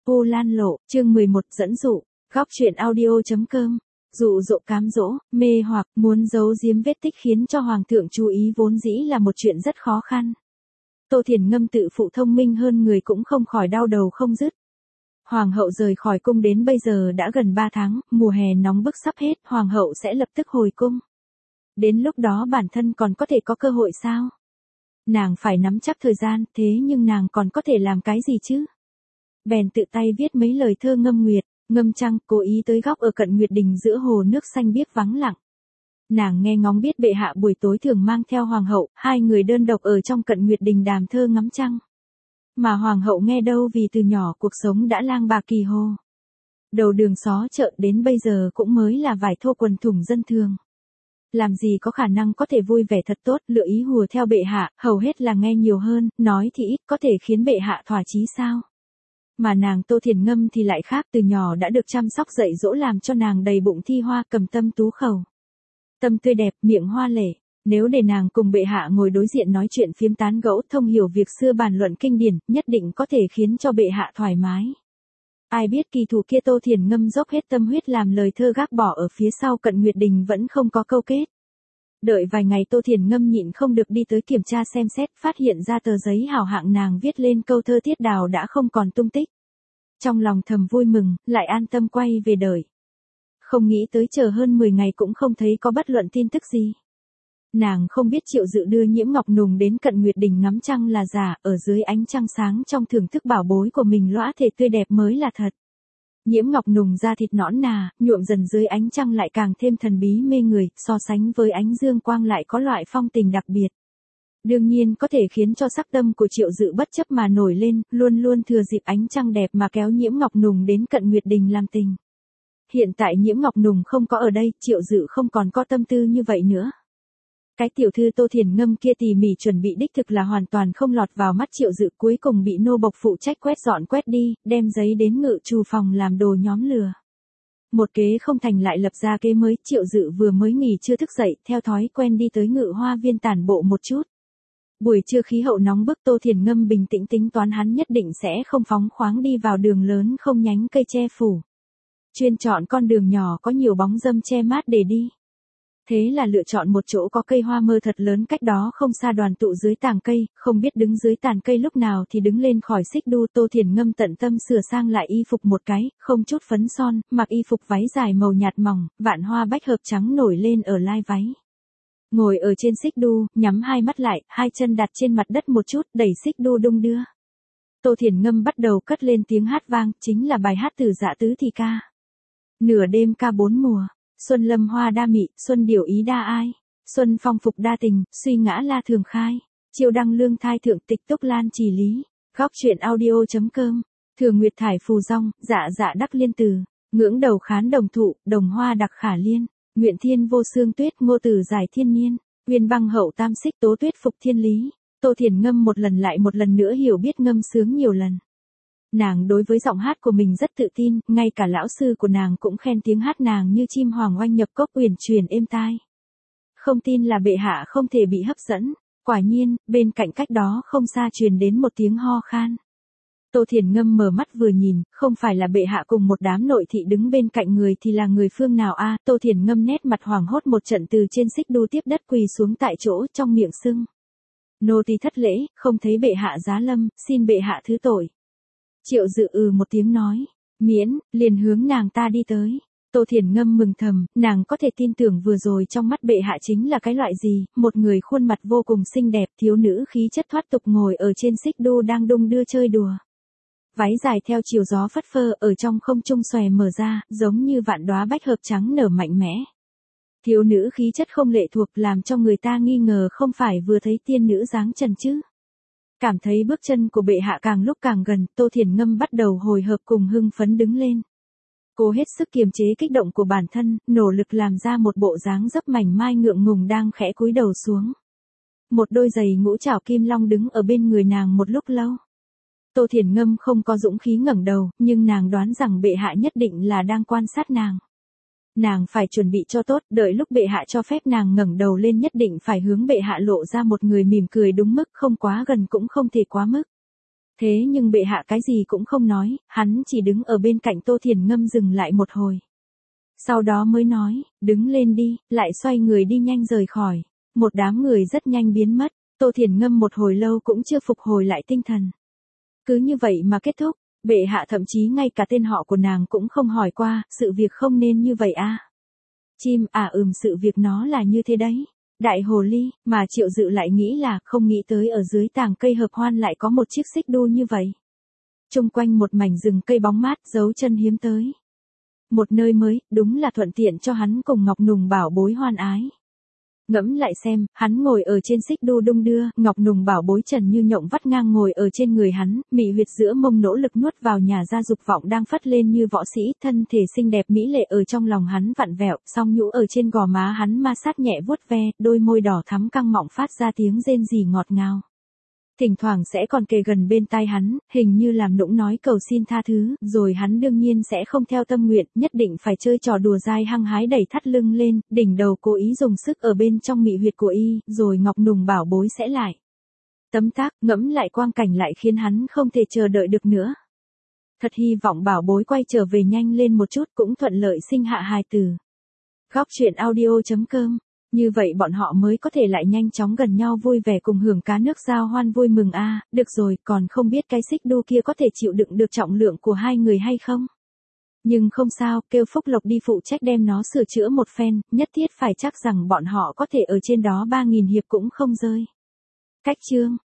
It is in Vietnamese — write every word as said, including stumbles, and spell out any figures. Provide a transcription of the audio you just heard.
Vu Lan Lộ, chương mười một dẫn dụ, góc truyện audio.com. Dụ dỗ cám dỗ, mê hoặc, muốn giấu giếm vết tích khiến cho hoàng thượng chú ý vốn dĩ là một chuyện rất khó khăn. Tô Thiền Ngâm tự phụ thông minh hơn người cũng không khỏi đau đầu không dứt. Hoàng hậu rời khỏi cung đến bây giờ đã gần ba tháng, mùa hè nóng bức sắp hết, hoàng hậu sẽ lập tức hồi cung. Đến lúc đó bản thân còn có thể có cơ hội sao? Nàng phải nắm chắc thời gian, thế nhưng nàng còn có thể làm cái gì chứ? Bèn tự tay viết mấy lời thơ ngâm nguyệt, ngâm trăng, cố ý tới góc ở cận nguyệt đình giữa hồ nước xanh biếc vắng lặng. Nàng nghe ngóng biết bệ hạ buổi tối thường mang theo hoàng hậu, hai người đơn độc ở trong cận nguyệt đình đàm thơ ngắm trăng. Mà hoàng hậu nghe đâu vì từ nhỏ cuộc sống đã lang bạc kỳ hồ. Đầu đường xó chợ đến bây giờ cũng mới là vải thô quần thủng dân thường. Làm gì có khả năng có thể vui vẻ thật tốt, lựa ý hùa theo bệ hạ, hầu hết là nghe nhiều hơn, nói thì ít, có thể khiến bệ hạ thỏa chí sao? Mà nàng Tô Thiền Ngâm thì lại khác, từ nhỏ đã được chăm sóc dạy dỗ làm cho nàng đầy bụng thi hoa, cầm tâm tú khẩu. Tâm tươi đẹp, miệng hoa lệ. Nếu để nàng cùng bệ hạ ngồi đối diện nói chuyện phiếm tán gẫu, thông hiểu việc xưa bàn luận kinh điển, nhất định có thể khiến cho bệ hạ thoải mái. Ai biết kỳ thủ kia Tô Thiền Ngâm dốc hết tâm huyết làm lời thơ gác bỏ ở phía sau cận nguyệt đình vẫn không có câu kết. Đợi vài ngày Tô Thiền Ngâm nhịn không được đi tới kiểm tra xem xét, phát hiện ra tờ giấy hảo hạng nàng viết lên câu thơ tiết đào đã không còn tung tích. Trong lòng thầm vui mừng, lại an tâm quay về đợi. Không nghĩ tới chờ hơn mười ngày cũng không thấy có bất luận tin tức gì. Nàng không biết Triệu Dự đưa Nhiễm Ngọc Nùng đến cận nguyệt đình ngắm trăng là giả, ở dưới ánh trăng sáng trong thưởng thức bảo bối của mình lõa thể tươi đẹp mới là thật. Nhiễm Ngọc Nùng da thịt nõn nà, nhuộm dần dưới ánh trăng lại càng thêm thần bí mê người, so sánh với ánh dương quang lại có loại phong tình đặc biệt. Đương nhiên có thể khiến cho sắc tâm của Triệu Dự bất chấp mà nổi lên, luôn luôn thừa dịp ánh trăng đẹp mà kéo Nhiễm Ngọc Nùng đến cận nguyệt đình làm tình. Hiện tại Nhiễm Ngọc Nùng không có ở đây, Triệu Dự không còn có tâm tư như vậy nữa. Cái tiểu thư Tô Thiền Ngâm kia tỉ mỉ chuẩn bị đích thực là hoàn toàn không lọt vào mắt Triệu Dự, cuối cùng bị nô bộc phụ trách quét dọn quét đi, đem giấy đến ngự trù phòng làm đồ nhóm lừa. Một kế không thành lại lập ra kế mới, Triệu Dự vừa mới nghỉ chưa thức dậy, theo thói quen đi tới ngự hoa viên tản bộ một chút. Buổi trưa khí hậu nóng bức, Tô Thiền Ngâm bình tĩnh tính toán hắn nhất định sẽ không phóng khoáng đi vào đường lớn không nhánh cây che phủ. Chuyên chọn con đường nhỏ có nhiều bóng râm che mát để đi. Thế là lựa chọn một chỗ có cây hoa mơ thật lớn, cách đó không xa đoàn tụ dưới tàng cây, không biết đứng dưới tàn cây lúc nào thì đứng lên khỏi xích đu. Tô Thiền Ngâm tận tâm sửa sang lại y phục một cái, không chút phấn son, mặc y phục váy dài màu nhạt mỏng, vạn hoa bách hợp trắng nổi lên ở lai váy. Ngồi ở trên xích đu, nhắm hai mắt lại, hai chân đặt trên mặt đất một chút, đẩy xích đu đung đưa. Tô Thiền Ngâm bắt đầu cất lên tiếng hát vang, chính là bài hát từ Dạ Tứ Thì Ca. Nửa đêm ca bốn mùa. Xuân lâm hoa đa mị, xuân điều ý đa ai. Xuân phong phục đa tình, suy ngã la thường khai. Chiêu đăng lương thai thượng tịch túc lan chỉ lý. Góc truyện audio.com. Thường nguyệt thải phù rong, dạ dạ đắc liên từ. Ngưỡng đầu khán đồng thụ, đồng hoa đặc khả liên. Nguyện thiên vô sương tuyết, ngô tử giải thiên niên. Uyên băng hậu tam xích, tố tuyết phục thiên lý. Tô Thiền Ngâm một lần lại một lần nữa hiểu biết ngâm sướng nhiều lần. Nàng đối với giọng hát của mình rất tự tin, ngay cả lão sư của nàng cũng khen tiếng hát nàng như chim hoàng oanh nhập cốc uyển chuyển êm tai. Không tin là bệ hạ không thể bị hấp dẫn. Quả nhiên, bên cạnh cách đó không xa truyền đến một tiếng ho khan. Tô Thiền Ngâm mở mắt vừa nhìn, không phải là bệ hạ cùng một đám nội thị đứng bên cạnh người thì là người phương nào a? À, Tô Thiền Ngâm nét mặt hoảng hốt một trận từ trên xích đu tiếp đất quỳ xuống tại chỗ, trong miệng sưng. Nô tỳ thất lễ, không thấy bệ hạ giá lâm, xin bệ hạ thứ tội. Triệu Dự ừ một tiếng nói, miễn, liền hướng nàng ta đi tới. Tô Thiền Ngâm mừng thầm, nàng có thể tin tưởng vừa rồi trong mắt bệ hạ chính là cái loại gì, một người khuôn mặt vô cùng xinh đẹp, thiếu nữ khí chất thoát tục ngồi ở trên xích đu đang đung đưa chơi đùa. Váy dài theo chiều gió phất phơ ở trong không trung xòe mở ra, giống như vạn đóa bách hợp trắng nở mạnh mẽ. Thiếu nữ khí chất không lệ thuộc làm cho người ta nghi ngờ không phải vừa thấy tiên nữ dáng trần chứ. Cảm thấy bước chân của bệ hạ càng lúc càng gần, Tô Thiền Ngâm bắt đầu hồi hộp cùng hưng phấn đứng lên. Cô hết sức kiềm chế kích động của bản thân, nỗ lực làm ra một bộ dáng dấp mảnh mai ngượng ngùng đang khẽ cúi đầu xuống. Một đôi giày ngũ trảo kim long đứng ở bên người nàng một lúc lâu. Tô Thiền Ngâm không có dũng khí ngẩng đầu, nhưng nàng đoán rằng bệ hạ nhất định là đang quan sát nàng. Nàng phải chuẩn bị cho tốt, đợi lúc bệ hạ cho phép nàng ngẩng đầu lên nhất định phải hướng bệ hạ lộ ra một người mỉm cười đúng mức, không quá gần cũng không thể quá mức. Thế nhưng bệ hạ cái gì cũng không nói, hắn chỉ đứng ở bên cạnh Tô Thiền Ngâm dừng lại một hồi. Sau đó mới nói, đứng lên đi, lại xoay người đi nhanh rời khỏi. Một đám người rất nhanh biến mất, Tô Thiền Ngâm một hồi lâu cũng chưa phục hồi lại tinh thần. Cứ như vậy mà kết thúc, bệ hạ thậm chí ngay cả tên họ của nàng cũng không hỏi qua, sự việc không nên như vậy à. Chim à ừm sự việc nó là như thế đấy. Đại hồ ly, mà Triệu Dự lại nghĩ là không nghĩ tới ở dưới tàng cây hợp hoan lại có một chiếc xích đu như vậy. Trung quanh một mảnh rừng cây bóng mát dấu chân hiếm tới. Một nơi mới, đúng là thuận tiện cho hắn cùng Ngọc Nùng bảo bối hoan ái. Ngẫm lại xem, hắn ngồi ở trên xích đu đung đưa, Ngọc Nùng bảo bối trần như nhộng vắt ngang ngồi ở trên người hắn, mị huyệt giữa mông nỗ lực nuốt vào nhà ra dục vọng đang phất lên như võ sĩ, thân thể xinh đẹp mỹ lệ ở trong lòng hắn vặn vẹo, song nhũ ở trên gò má hắn ma sát nhẹ vuốt ve, đôi môi đỏ thắm căng mọng phát ra tiếng rên rỉ ngọt ngào. Thỉnh thoảng sẽ còn kề gần bên tai hắn, hình như làm nũng nói cầu xin tha thứ, rồi hắn đương nhiên sẽ không theo tâm nguyện, nhất định phải chơi trò đùa dai hăng hái đẩy thắt lưng lên, đỉnh đầu cố ý dùng sức ở bên trong mị huyệt của y, rồi Ngọc Nùng bảo bối sẽ lại. Tấm tác, ngẫm lại quang cảnh lại khiến hắn không thể chờ đợi được nữa. Thật hy vọng bảo bối quay trở về nhanh lên một chút cũng thuận lợi sinh hạ hài tử. Góc truyện audio chấm com. Như vậy bọn họ mới có thể lại nhanh chóng gần nhau vui vẻ cùng hưởng cá nước giao hoan vui mừng a. À, được rồi, còn không biết cái xích đu kia có thể chịu đựng được trọng lượng của hai người hay không? Nhưng không sao, kêu Phúc Lộc đi phụ trách đem nó sửa chữa một phen, nhất thiết phải chắc rằng bọn họ có thể ở trên đó ba nghìn hiệp cũng không rơi. Cách chương